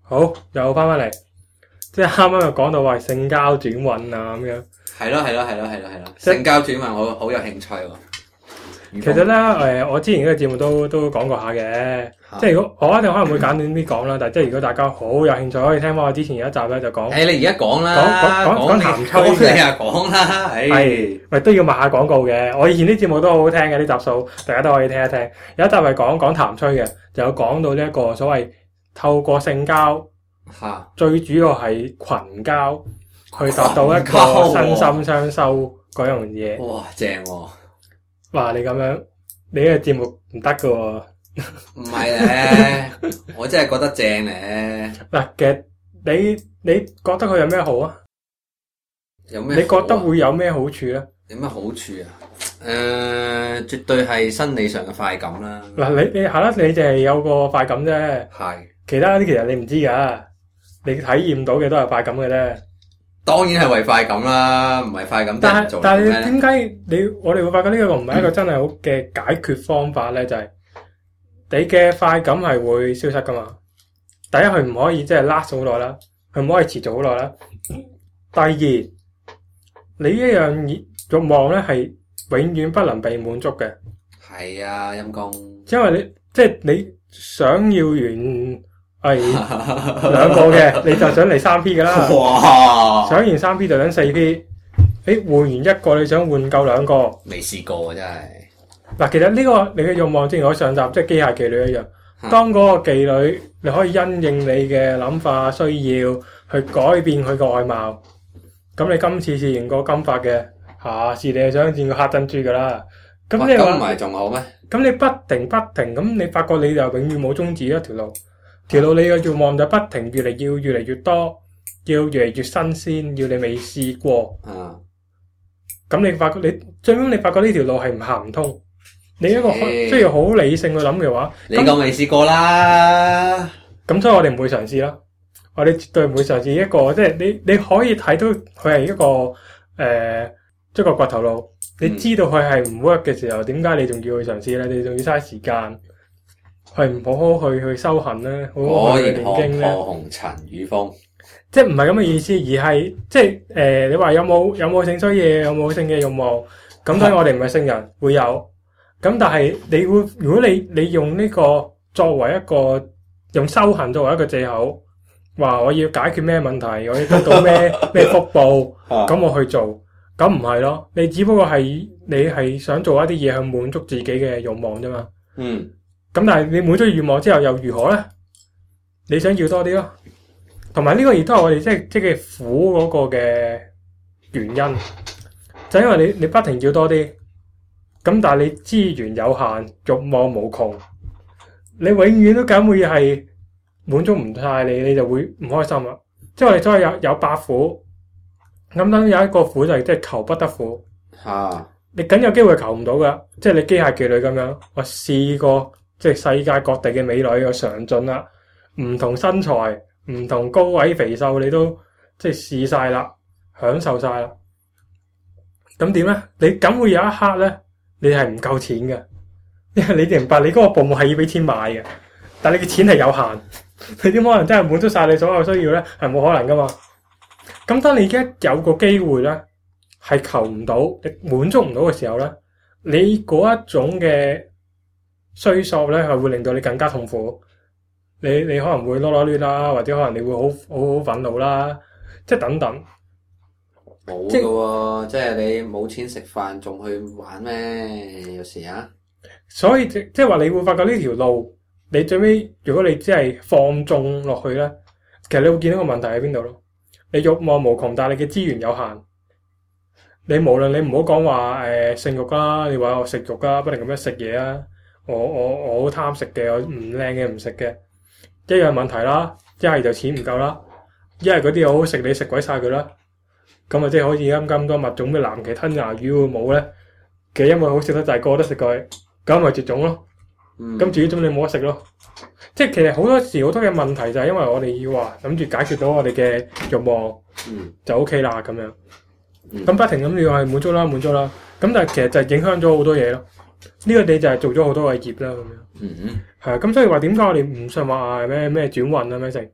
好，又翻嚟，即係啱啱又講到話性交轉運啊咁樣。 係咯，性交轉運我好有興趣喎。 其實咧，我之前呢個節目都講過下嘅，即係如果我一定可能會簡短啲講啦，但係即係如果大家好有興趣，可以聽翻我之前有一集咧就講。 你而家講啦， 講談吹嘅。 你啊講啦， 係，咪都要賣下廣告嘅。我以前啲節目都好好聽嘅，啲集數大家都可以聽一聽。有一集係講談吹嘅，就有講到呢一個所謂透過性交，最主要係群交，去達到一個身心雙修嗰樣嘢。 哇，正喎！ 哇！你咁樣，你呢個節目唔得噶喎。 唔係咧，我真係覺得正咧。 嗱，其實你覺得佢有咩好啊？ 有咩？ 你覺得會有咩好處咧？ 有咩好處啊？絕對係生理上嘅快感啦。 嗱，你係啦，你淨係有個快感啫。 係。 其他啲其實你唔知噶，你體驗到嘅都係快感嘅啫。 當然係為快感啦，唔係快感點做？ 但係點解我哋會發覺呢個唔係一個真係好嘅解決方法咧？就係你嘅快感係會消失噶嘛。第一，佢唔可以即係 last 好耐啦，佢唔可以持續好耐啦。第二，你一樣慾望咧係永遠不能被滿足嘅。 係啊，陰公。因為你想要完。係兩個嘅，你就想嚟3P 噶啦。 哇！ 想完3P 就想4P。換完一個，你想換夠兩個。 未試過真係。 嗱，其實呢個你嘅慾望，正如我上集即係機械妓女一樣。當嗰個妓女，你可以因應你嘅諗法需要去改變佢個外貌。咁你今次試完個金髮嘅，下次你係想見個黑珍珠噶啦。咁你話唔係仲好咩？咁你不停，咁你發覺你就永遠冇終止一條路。條路你嘅慾望就不停越嚟越多，要越嚟越新鮮，要你未試過。咁你發覺最終你發覺呢條路係行唔通。你一個需要好理性去諗嘅話， 你講未試過啦。 咁所以我哋唔會嘗試啦。我哋絕對唔會嘗試一個，即係你可以睇到佢係一個掘頭路。你知道佢係唔 work 嘅時候，點解你仲要去嘗試咧？你仲要嘥時間。係唔好好去修行咧，好好去念經咧。 破紅塵與風， 即係唔係咁嘅意思，而係即係你話有冇性需要，有冇性嘅慾望？咁當然我哋唔係聖人，會有。咁但係如果你用呢個作為一個用修行作為一個藉口，話我要解決咩問題，我要得到咩福報，咁我去做，咁唔係咯。你只不過係你係想做一啲嘢去滿足自己嘅慾望啫嘛。咁但係你滿足願望之後又如何咧？你想要多啲咯，同埋呢個亦都係我哋即係苦嗰個嘅原因，就因為你不停要多啲，咁但係你資源有限，慾望無窮，你永遠都梗會係滿足唔晒你就會唔開心啦。即係我哋所謂有8苦，咁等有一個苦就係即係求不得苦。你梗有機會求唔到噶，即係你機械妓女咁樣，我試過。即係世界各地嘅美女嘅嘗盡啦，唔同身材、唔同高矮肥瘦，你都即係試晒啦，享受晒啦。咁點咧？你梗會有一刻咧，你係唔夠錢嘅，因為你明白你嗰個服務係要俾錢買嘅，但係你嘅錢係有限，你點可能真係滿足晒你所有需要咧？係冇可能噶嘛。咁當你而家有個機會咧，係求唔到、你滿足唔到嘅時候咧，你嗰一種嘅需索咧係會令到你更加痛苦，你可能會囉囉攣啦，或者可能你會好憤怒啦，即係等等。 冇㗎喎，即係你冇錢食飯仲去玩咩？有時啊， 所以即係話你會發覺呢條路，你最尾如果你只係放縱落去咧，其實你會見到個問題喺邊度咯。你慾望無窮，但係你嘅資源有限。你無論你唔好講話性慾啦，你話我食慾啦，不停咁樣食嘢啊。我好貪食嘅，我唔靚嘅唔食嘅，一樣問題啦。一係就錢唔夠啦，一係嗰啲好好食，你食鬼晒佢啦。咁啊，即係好似咁多物種咩藍鰭吞拿魚冇咧，其實因為好食得就係個個都食佢，咁咪絕種咯。咁至於種你冇得食咯。即係其實好多時好多嘅問題就係因為我哋要話諗住解決到我哋嘅慾望，就 OK 啦咁樣。咁不停咁要係滿足啦。咁但係其實就影響咗好多嘢咯。呢個你就係做咗好多嘅業啦咁樣。係啊，咁所以話點解我哋唔信話咩轉運啊咩成？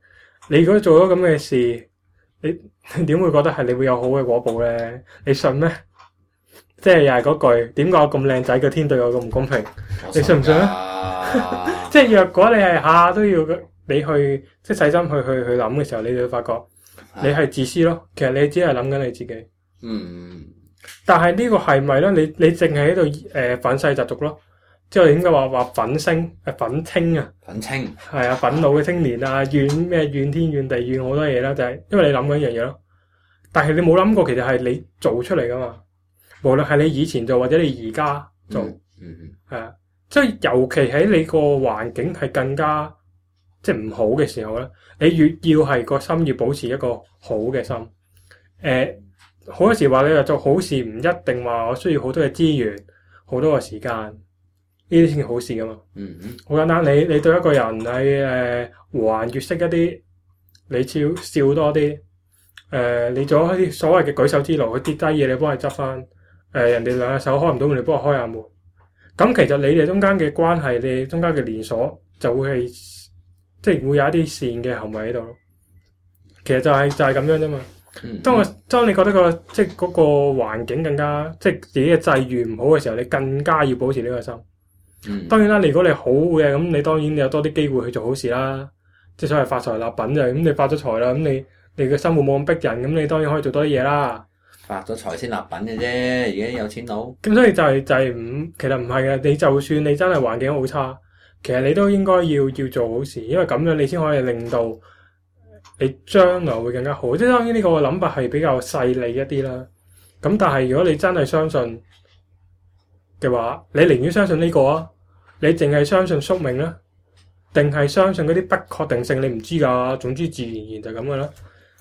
你如果做咗咁嘅事，你點會覺得係你會有好嘅果報咧？你信咩？即係又係嗰句，點解我咁靚仔嘅天對我咁唔公平？你信唔信啊？即係若果你係下下都要你去即係細心去諗嘅時候，你就會發覺你係自私咯。其實你只係諗緊你自己。但係呢個係咪咧？你淨係喺度憤世嫉俗咯？即係點解話憤青啊？ 憤青係啊，憤怒嘅青年啊，怨天怨地怨好多嘢啦，就係因為你諗緊一樣嘢咯。但係你冇諗過，其實係你做出嚟噶嘛。無論係你以前做或者你而家做，係啊，即係尤其喺你個環境係更加即係唔好嘅時候咧，你越要係個心要保持一個好嘅心。好多時話你話做好事唔一定話我需要好多嘅資源、好多嘅時間，呢啲先係好事噶嘛。好簡單，你對一個人喺和顏悅色一啲，你笑多啲，你做一啲所謂嘅舉手之勞，佢跌低嘢你幫佢執翻。人哋兩隻手開唔到門，你幫我開下門。咁其實你哋中間嘅關係，你哋中間嘅連鎖就會係即係會有一啲善嘅行為喺度咯。其實就係咁樣啫嘛。當你覺得即係嗰個環境更加即係自己嘅際遇唔好嘅時候，你更加要保持呢個心。當然啦，如果你好嘅咁，你當然有多啲機會去做好事啦。即係所謂發財立品就係咁，你發咗財啦，咁你嘅生活冇咁逼人，咁你當然可以做多啲嘢啦。發咗財先立品嘅啫，而家有錢佬。 咁所以就係其實唔係嘅。你就算你真係環境好差，其實你都應該要做好事，因為咁樣你先可以令到你將來會更加好。即係當然呢個諗法係比較細膩一啲啦。咁但係如果你真係相信嘅話，你寧願相信呢個啊？你淨係相信宿命咧，定係相信嗰啲不確定性？你唔知㗎。總之自然而然就咁嘅啦。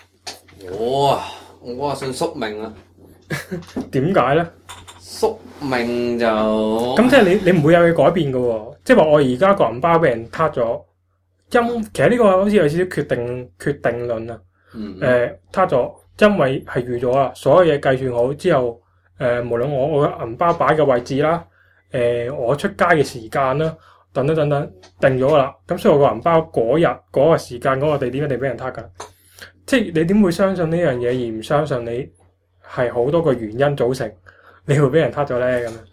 我話信宿命啊。 點解咧？ 宿命就咁即係你唔會有嘢改變嘅喎。即係話我而家個銀包俾人撻咗，其實呢個好似有少少決定論啊。撻咗，因為係預咗啦，所有嘢計算好之後，無論我嘅銀包擺嘅位置啦，我出街嘅時間啦，等等定咗啦。咁所以我個銀包嗰日嗰個時間嗰個地點一定俾人撻㗎。即係你點會相信呢樣嘢而唔相信你係好多個原因組成，你會俾人撻咗咧咁樣？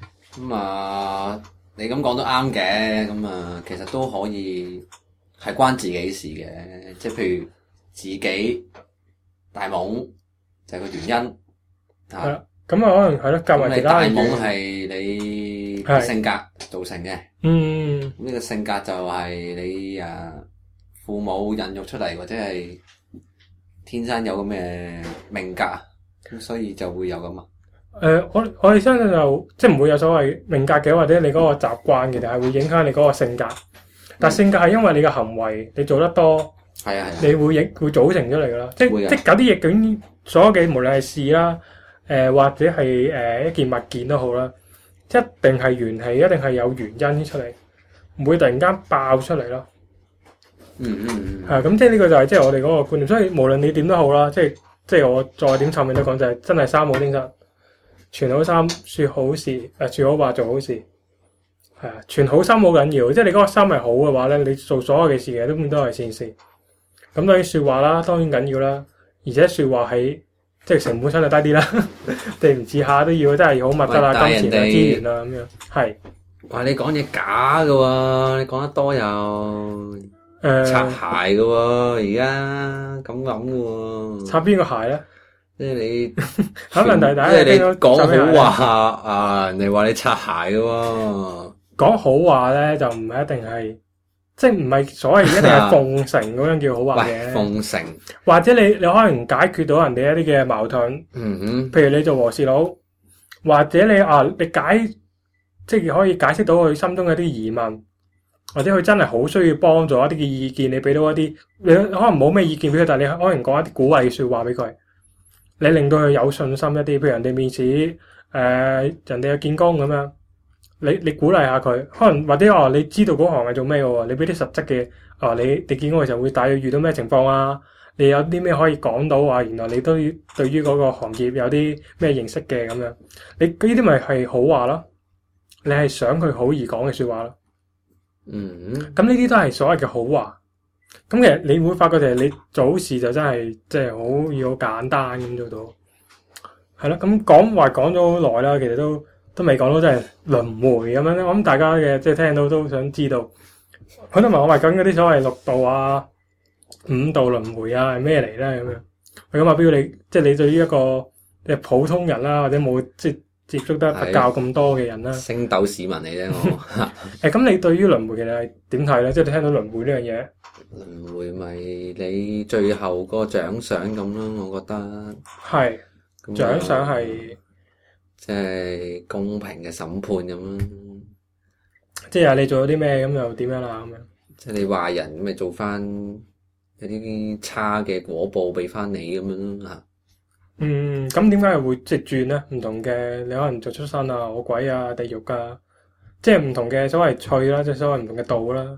你咁講都啱嘅。其實都可以係關自己事嘅。即係譬如自己大懵就係個原因。 係啦，咁可能係咯，夾埋其他大懵係你性格造成嘅。咁呢個性格就係你父母孕育出嚟，或者係天生有咁嘅命格，咁所以就會有咁啊。 我哋相信就即係唔會有所謂命格嘅，或者你嗰個習慣其實係會影響你嗰個性格。但性格係因為你嘅行為，你做得多，你會組成出嚟噶啦。即係嗰啲嘢，究所有嘅無論係事啦，或者係一件物件都好啦，一定係緣起，一定係有原因出嚟，唔會突然間爆出嚟咯。咁即係呢個就係即係我哋嗰個觀念。所以無論你點都好啦，即係我再點臭面都講就係真係三好精神，傳好心，說好事，說好話，做好事。係啊，傳好心好緊要，即係你嗰個心係好嘅話咧，你做所有嘅事嘅都係善事。咁當然說話啦，當然緊要啦，而且說話係即係成本相對低啲啦，你唔似下都要真係好物質啦、金錢啊、資源啊咁樣。係。 哇！你講嘢假㗎喎，你講得多又擦鞋㗎喎，而家咁㗎喎。擦邊個鞋咧？即係你可能大家即係你講好話人哋話你擦鞋㗎喎。 講好話咧就唔係一定係，即係唔係所謂一定係奉承嗰樣叫好話嘅。奉承，或者你可能解決到人哋一啲嘅矛盾。譬如你做和事佬，或者你即係可以解釋到佢心中嘅一啲疑問，或者佢真係好需要幫助一啲嘅意見，你俾到一啲，你可能冇咩意見俾佢，但係你可能講一啲鼓勵嘅說話俾佢，你令到佢有信心一啲。譬如人哋面試，人哋有見工咁樣。你鼓勵下佢，可能或者你知道嗰行係做咩嘅，你俾啲實質嘅，你見工嘅時候會大約遇到咩情況啊？你有啲咩可以講到話，原來你都對於嗰個行業有啲咩認識嘅咁樣，你呢啲咪係好話咯？你係想佢好而講嘅說話咯。咁呢啲都係所謂嘅好話。 咁其實你會發覺就係你做好事就真係即係好要好簡單咁做到。係咯，咁講咗好耐啦，其實都未講到真係輪迴咁樣咧。我諗大家嘅即係聽到都想知道，好多人問我話緊嗰啲所謂六道啊、五道輪迴啊係咩嚟咧咁樣。咁阿標你即係你對於一個即係普通人啦，或者冇即係接觸得佛教咁多嘅人啦， 星斗市民嚟啫我。 咁你對於輪迴其實係點睇咧？即係你聽到輪迴呢樣嘢， 輪迴咪你最後個獎賞咁咯，我覺得係獎賞係即係公平嘅審判咁咯。 即係你做咗啲咩咁又點樣啦咁樣？ 即係你壞人咁咪做翻有啲差嘅果報俾翻你咁樣咯嚇。 咁點解係會即係轉咧？唔同嘅你可能做出生啊、餓鬼啊、地獄啊，即係唔同嘅所謂趣啦，即係所謂唔同嘅道啦。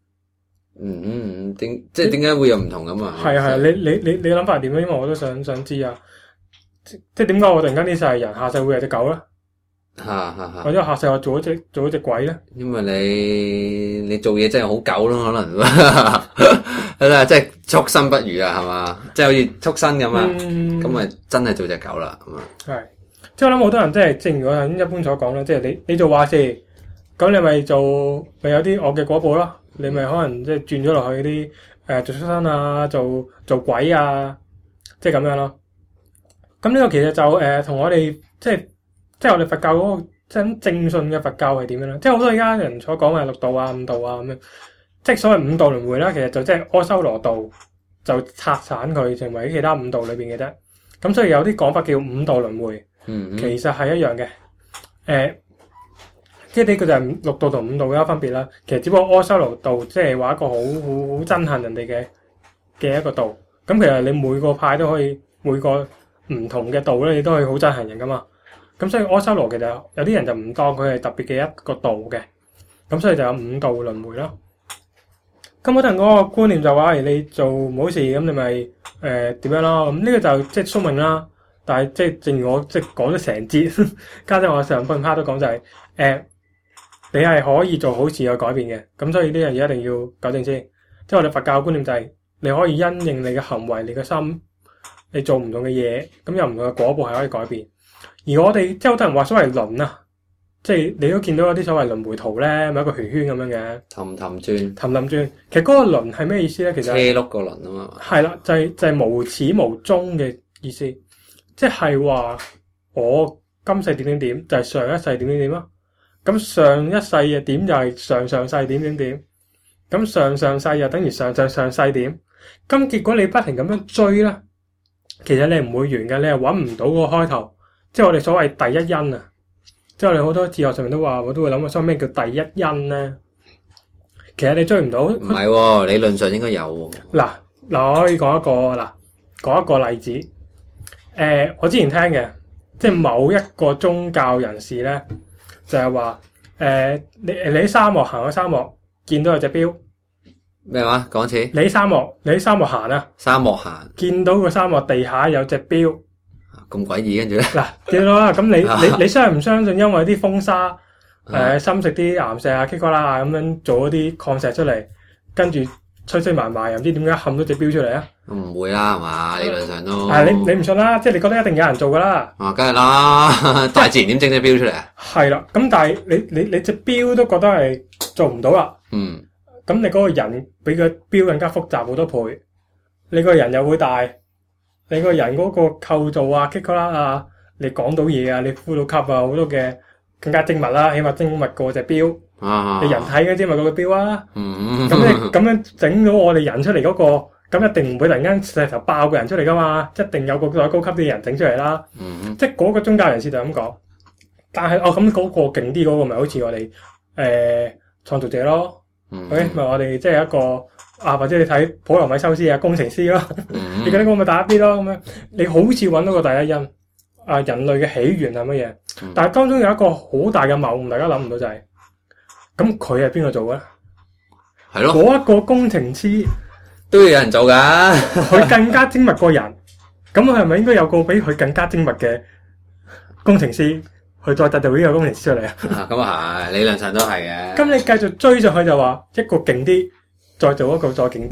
即係點解會有唔同咁啊？ 係你諗法係點咧？因為我都想知啊。即係點解我突然間呢世係人，下世會係隻狗咧？或者下世我做咗隻鬼咧？ 因為你做嘢真係好狗咯，可能係啦，即係畜生不如啊，係嘛？即係好似畜生咁啊，咁咪真係做隻狗啦，咁啊。 係，即係我諗好多人即係正如我頭先一般所講啦，即係你做壞事，咁你咪有啲惡嘅果報咯。你咪可能即係轉咗落去啲做畜生啊，做鬼啊，即係咁樣咯。咁呢個其實就同我哋即係我哋佛教嗰個即係正信嘅佛教係點樣咧？即係好多而家人所講嘅六道啊、五道啊咁樣，即係所謂五道輪迴啦，其實就即係阿修羅道就拆散佢成為其他五道裏邊嘅啫。咁所以有啲講法叫五道輪迴，其實係一樣嘅。即係呢個就係六道同五道嘅分別啦。其實只不過阿修羅道即係話一個好憎恨人哋嘅一個道。咁其實你每個派都可以每個唔同嘅道咧，你都可以好憎恨人噶嘛。咁所以阿修羅其實有啲人就唔當佢係特別嘅一個道嘅。咁所以就有五道輪迴咯。咁可能嗰個觀念就話，你做唔好事咁，你咪點樣咯？咁呢個就即係宿命啦。但係即係正如我即係講咗成節，加上我上半 part 都講就係你係可以做好事去改變嘅。咁所以呢樣嘢一定要糾正先。即係我哋佛教觀念就係你可以因應你嘅行為、你嘅心，你做唔同嘅嘢，咁有唔同嘅果報係可以改變。而我哋即係好多人話所謂輪啊，即係你都見到有啲所謂輪迴圖咧，咪一個圈圈咁樣嘅，氹氹轉。其實嗰個輪係咩意思咧？其實車轆個輪啊嘛。係啦，就係無始無終嘅意思，即係話我今世點點點，就係上一世點點點咯。咁上一世嘅點就係上上世點點點，咁上上世又等於上上上世點。咁結果你不停咁樣追啦，其實你唔會完嘅，你係揾唔到個開頭。即係我哋所謂第一因啊，即係我哋好多哲學上面都話，我都會諗啊，所謂咩叫第一因咧？其實你追唔到。唔係喎，理論上應該有喎。 嗱，我可以講一個例子。我之前聽嘅，即係某一個宗教人士咧，就係話你喺沙漠行咗沙漠，見到有隻錶。 咩話？講一次。 你喺沙漠行啊？ 沙漠行。 見到個沙漠地下有隻錶。 咁詭異，跟住咧見到啦。咁你相唔相信？因為啲風沙深食啲岩石啊、棘瓜啦咁樣做嗰啲礦石出嚟，跟住吹埋，又唔知點解冚咗隻錶出嚟啊？ 唔會啦，係嘛？理論上都你唔信啦，即係你覺得一定有人做噶啦。 梗係啦，大自然點整隻錶出嚟啊？ 係啦，咁但係你隻錶都覺得係做唔到啦。咁你嗰個人比個錶更加複雜好多倍，你個人又會大。你個人嗰個構造啊、棘啦啊，你講到嘢啊，你呼到吸啊，好多嘅更加精密啦，起碼精密過隻錶。你人體嘅精密過個錶啊。咁你咁樣整到我哋人出嚟嗰個，咁一定唔會突然間石頭爆個人出嚟噶嘛，一定有個再高級啲嘅人整出嚟啦。即係嗰個宗教人士就咁講。但係咁嗰個勁啲嗰個咪好似我哋創造者咯。咪我哋即係一個。或者你睇普羅米修斯啊，工程師咯，你覺得我咪大一啲咯咁樣？你好似揾到個第一因人類嘅起源係乜嘢？但係當中有一個好大嘅謬誤，大家諗唔到就係，咁佢係邊個做嘅咧？係咯，嗰一個工程師都要有人做噶， 佢更加精密過人，咁佢係咪應該有個比佢更加精密嘅工程師去再製造呢個工程師出嚟啊？ 咁啊係，理論上都係嘅。 咁你繼續追上去就話一個勁啲。再做一個再勁啲，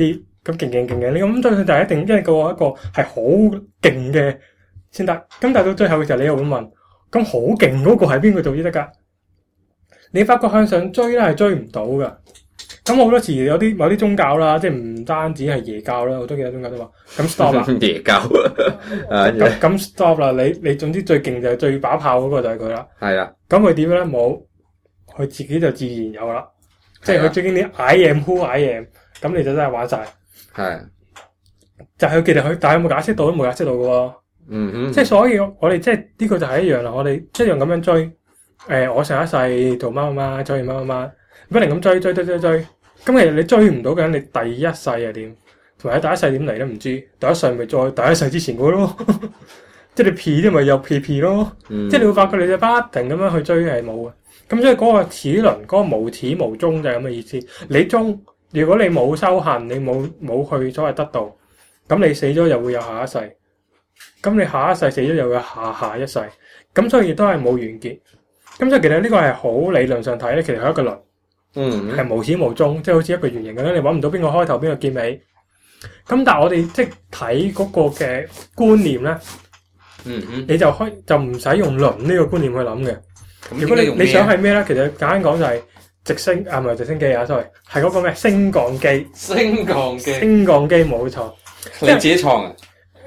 咁勁，你咁相信就係一定一個係好勁嘅先得。咁但係到最後嘅時候，你又會問：咁好勁嗰個係邊個做先得㗎？你發覺向上追咧係追唔到㗎。咁好多時有某啲宗教啦，即係唔單止係耶教啦，好多其他宗教都話：咁 stop 啦， 耶教咁 stop 啦。你總之最勁就係最把炮嗰個就係佢啦。 係啦。 咁佢點咧？冇，佢自己就自然有啦。即係佢最經典 I am who I am， 咁你就真係玩晒。係。就係其實佢，但係有冇解釋到都冇解釋到嘅喎。即係所以我哋即係呢個就係一樣啦。我哋一樣咁樣追。我上一世做乜，追完乜，不停咁追。咁其實你追唔到嘅，你第一世係點？同埋第一世點嚟都唔知。第一世咪再第一世之前嗰咯。即係你 P 啲咪又 P 咯。即係你會發覺你就不停咁樣去追係冇嘅。咁所以嗰個齒輪，嗰個無始無終就係咁嘅意思。如果你冇修行，你冇去所謂得道，咁你死咗又會有下一世。咁你下一世死咗又會有下一世。咁所以亦都係冇完結。咁所以其實呢個係好理論上睇咧，其實係一個輪，係無始無終，即係好似一個圓形咁樣，你揾唔到邊個開頭邊個結尾。咁但係我哋即係睇嗰個嘅觀念咧，你就唔使用輪呢個觀念去諗嘅。如果你想係咩咧？其實簡單講就係直升唔係直升機啊 ，sorry， 係嗰個咩升降機。升降機冇錯。 你自己創啊？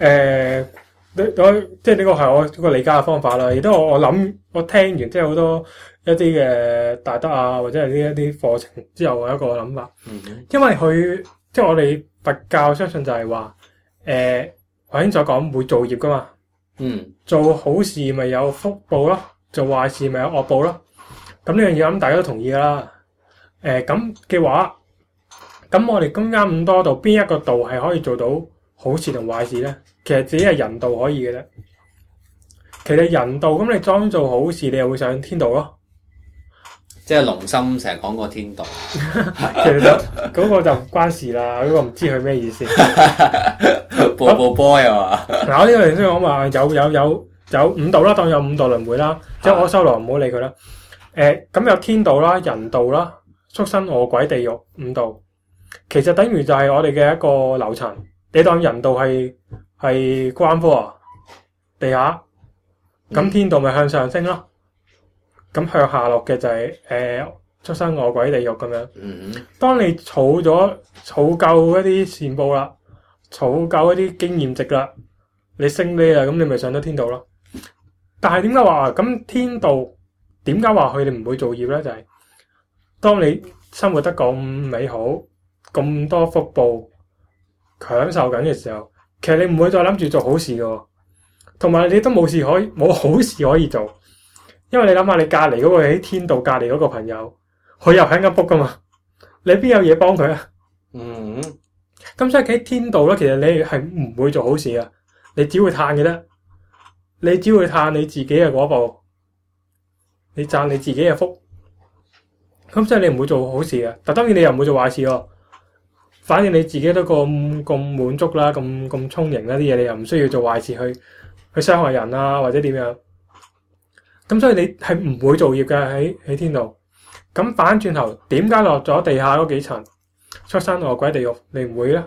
即係呢個係我個理解嘅方法啦。亦都我諗，我聽完即係好多一啲嘅大德啊，或者係呢一啲課程之後，我有一個諗法。因為佢即係我哋佛教相信就係話，頭先所講會造業噶嘛。做好事咪有福報咯，做壞事咪有惡報咯。咁呢樣嘢咁大家都同意噶啦。咁嘅話，咁我哋公間咁多度，邊一個道係可以做到好事同壞事咧？其實只係人道可以嘅啫。其實人道咁，你裝做好事，你又會上天道咯。 即係龍心成日講過天道， 其實嗰個就唔關事啦。嗰個唔知佢咩意思。 波又話嗱，我呢個嚟先講話有五道啦，當有五道輪迴啦。即係我修羅唔好理佢啦。咁有天道啦、人道啦、畜生、餓鬼、地獄五道。其實等於就係我哋嘅一個樓層。你當人道係關科啊，地下，咁天道咪向上升咯，咁向下落嘅就係畜生、餓鬼、地獄咁樣。當你儲夠一啲善報啦，儲夠一啲經驗值啦，你升呢啦，咁你咪上到天道咯。但係點解話咁天道點解話佢哋唔會造業咧？就係當你生活得咁美好，咁多福報，享受緊嘅時候，其實你唔會再諗住做好事嘅，同埋你都冇好事可以做，因為你諗下，你隔籬嗰個喺天道隔籬嗰個朋友，佢又喺緊卜噶嘛，你邊有嘢幫佢啊？咁所以喺天道咧，其實你係唔會做好事啊，你只會嘆嘅啫，你只會嘆你自己嘅果報，你讚你自己嘅福，咁所以你唔會做好事啊。但當然你又唔會做壞事喎。反正你自己都咁滿足啦，咁充盈啦，啲嘢你又唔需要做壞事去傷害人啊，或者點樣。咁所以你係唔會造業嘅喺天道。咁反轉頭，點解落咗地下嗰幾層畜生、餓鬼、地獄你唔會咧？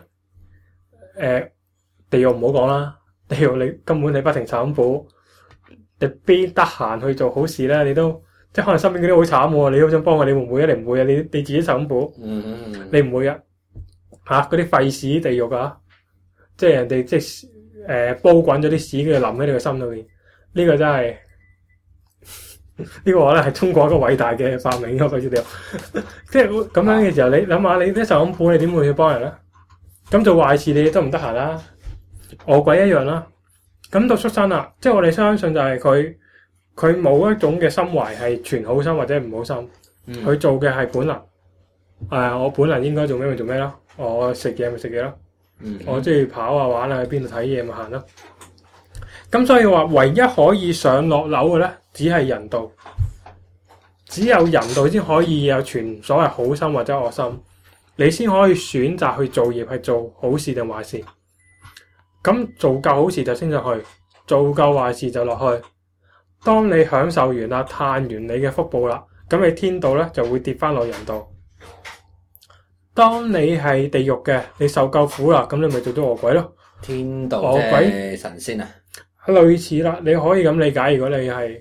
地獄唔好講啦，地獄你根本你不停受苦，你邊得閒去做好事咧？你都即係可能身邊嗰啲好慘喎，你好想幫佢，你會唔會啊？你唔會啊？你自己受苦，你唔會啊？嗰啲廢屎地獄啊，即係人哋即係煲滾咗啲屎，跟住淋喺你個心裏面。呢個真係呢個咧係中國一個偉大嘅發明咯，廢屎地獄。即係咁樣嘅時候，你諗下，你一受咁苦，你點會去幫人咧？咁做壞事你都唔得閒啦，餓鬼一樣啦。咁到畜生啦，即係我哋相信就係佢冇一種嘅心懷係全好心或者唔好心，佢做嘅係本能。我本能應該做咩咪做咩咯。我食嘢咪食嘢咯，我中意跑啊玩啊，去邊度睇嘢咪行咯。咁所以話唯一可以上落樓嘅咧，只係人道，只有人道先可以有全所謂好心或者惡心，你先可以選擇去做業，係做好事定壞事。咁做夠好事就升上去，做夠壞事就落去。當你享受完啦，嘆完你嘅福報啦，咁你天道咧就會跌翻落人道。 當你係地獄嘅，你受夠苦啦，咁你咪做咗餓鬼咯。 天道餓鬼神仙啊， 類似啦，你可以咁理解。如果你係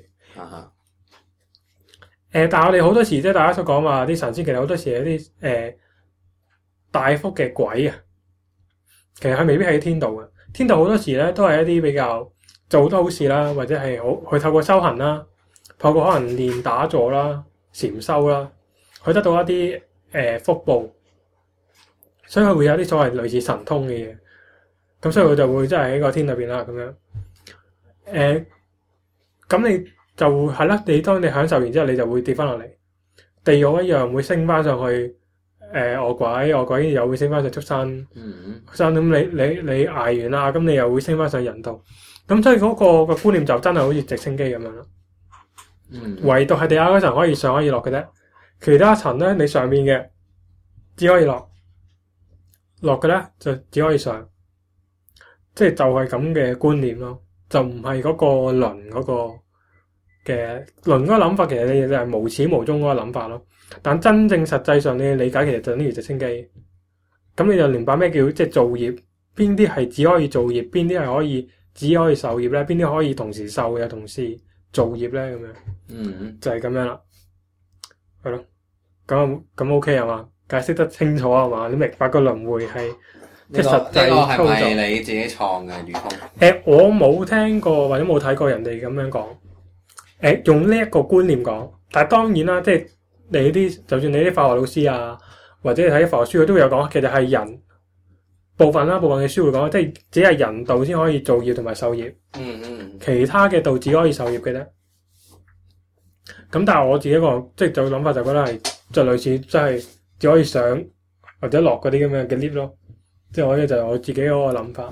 但係我哋好多時即係大家所講話啲神仙，其實好多時係一啲大福嘅鬼啊。其實佢未必係天道嘅。天道好多時咧都係一啲比較做得好事啦，或者係佢透過修行啦，透過可能練打坐啦、禪修啦，佢得到一啲福報，所以佢會有啲所謂類似神通嘅嘢。咁所以佢就會真係喺個天裏邊啦，咁樣。咁你就係啦。你當你享受完之後，你就會跌翻落嚟地獄一樣，會升翻上去。餓鬼又會升翻上畜生。咁你捱完啦，咁你又會升翻上人道。咁所以嗰個觀念就真係好似直升機咁樣咯。唯獨係地下嗰層可以上可以落嘅啫，其他層咧你上面嘅只可以落嘅咧就只可以上。即係就係咁嘅觀念咯，就唔係嗰個輪嗰個嘅輪嗰個諗法，其實你就係無始無終嗰個諗法咯。但真正實際上你嘅理解其實就等於直升機。咁你就明白咩叫即係造業，邊啲係只可以造業，邊啲係只可以受業咧，邊啲可以同時受又同時造業咧，咁樣。就係咁樣啦，係咯。咁 OK 係嘛？解釋得清楚係嘛？你明白個輪迴係？即係實際操作。呢個係咪你自己創嘅宇空？ 我冇聽過或者冇睇過人哋咁樣講。用呢一個觀念講，但係當然啦，即係你啲，就算你啲化學老師啊，或者你睇啲化學書，佢都會有講，其實係人部分嘅書會講，即係只係人道先可以造業同埋受業。其他嘅道只可以受業嘅啫。咁但係我自己個即係就諗法就覺得係就類似，即係只可以上或者落嗰啲咁樣嘅 lift 咯。即係我呢就係我自己嗰個諗法。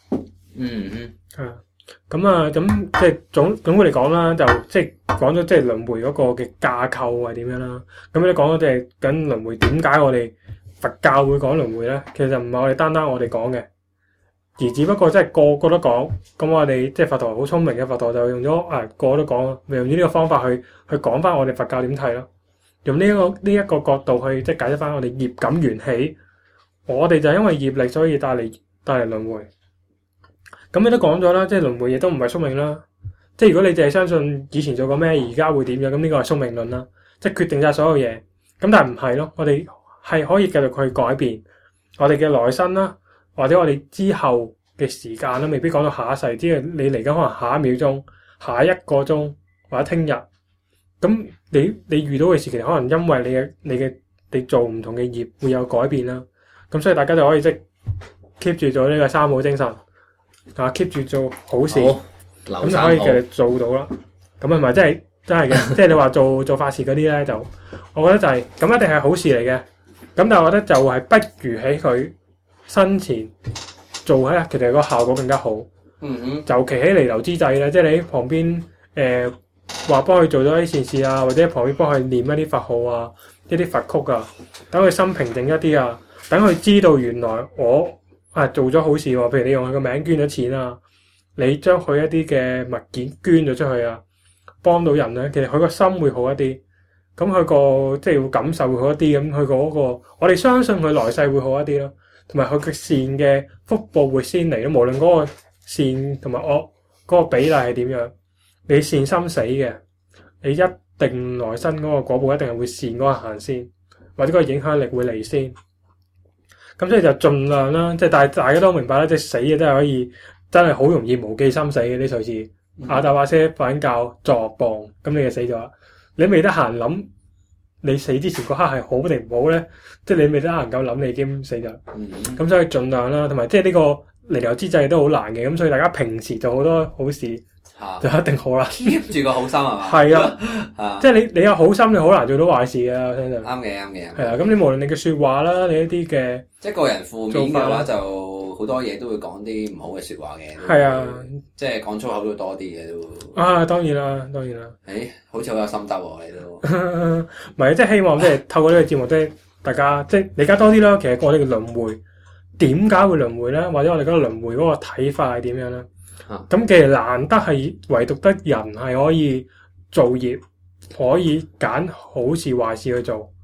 咁即係總括嚟講啦，就即係講咗即係輪迴嗰個嘅架構係點樣啦。咁你講咗即係緊輪迴點解我哋佛教會講輪迴咧？其實唔係我哋單我哋講嘅，而只不過即係個個都講。咁我哋即係佛陀好聰明嘅佛陀就用咗個個都講，咪用呢個方法去講翻我哋佛教點睇咯。用呢一個角度去即係解釋翻我哋業感緣起。我哋就因為業力，所以帶嚟輪迴。咁你都講咗啦，即係輪迴亦都唔係宿命啦。即係如果你淨係相信以前做過咩，而家會點樣，咁呢個係宿命論啦。即係決定晒所有嘢。咁但係唔係咯，我哋係可以繼續去改變我哋嘅來生啦，或者我哋之後嘅時間啦，未必講到下一世，即係你嚟緊可能下一秒鐘、下一個鐘或者聽日。咁你遇到嘅事，其實可能因為你做唔同嘅業會有改變啦。咁所以大家就可以即係 keep 住做呢個三好精神，keep 住做好事，咁就可以繼續做到啦。咁係咪真係嘅？即係你話做法事嗰啲咧，就我覺得就係咁，一定係好事嚟嘅。咁但係我覺得就係不如喺佢生前做咧，其實個效果更加好。尤其喺彌留之際咧，即係你喺旁邊話幫佢做咗啲善事啊，或者喺旁邊幫佢念一啲佛號啊，一啲佛曲啊，等佢心平靜一啲啊。等佢知道原來我做咗好事喎，譬如你用佢個名捐咗錢啊，你將佢一啲嘅物件捐咗出去啊，幫到人咧，其實佢個心會好一啲，咁佢個即係會感受會好一啲，咁佢嗰個我哋相信佢來世會好一啲咯，同埋佢嘅善嘅福報會先嚟咯，無論嗰個善同埋惡嗰個比例係點樣，你善心死嘅，你一定來生嗰個果報一定係會善嗰個行先，或者個影響力會嚟先。咁所以就盡量啦，即係但係大家都明白啦，即係死嘅真係可以，真係好容易無記心死嘅。你隨時阿達巴車瞓覺作棒，咁你就死咗。你未得閒諗，你死之前嗰刻係好定唔好咧？即係你未得閒夠諗，你已經死咗。咁所以盡量啦，同埋即係呢個彌留之際都好難嘅。咁所以大家平時做好多好事，就一定好啦。 keep 住個好心係嘛？ 係啊，即係你有好心，你好難做到壞事嘅。我相信啱嘅。 係啊，咁你無論你嘅説話啦，你一啲嘅即係個人負面嘅話，就好多嘢都會講啲唔好嘅説話嘅。 係啊， 即係講粗口都多啲嘅都。 當然啦。 好似好有心得喎，你都。 唔係，即係希望即係透過呢個節目，即係大家即係理解多啲啦。其實我哋嘅輪迴點解會輪迴咧？或者我哋嗰個輪迴嗰個睇法係點樣咧？咁其實難得係唯獨得人係可以造業，可以揀好事壞事去做。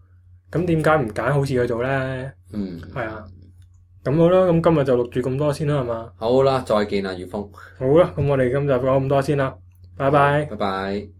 咁點解唔揀好事去做咧？係啊。咁好啦，咁今日就錄住咁多先啦，係嘛？ 好啦，再見啦，月峰。 好啦，咁我哋今日就講咁多先啦，拜拜。 拜拜。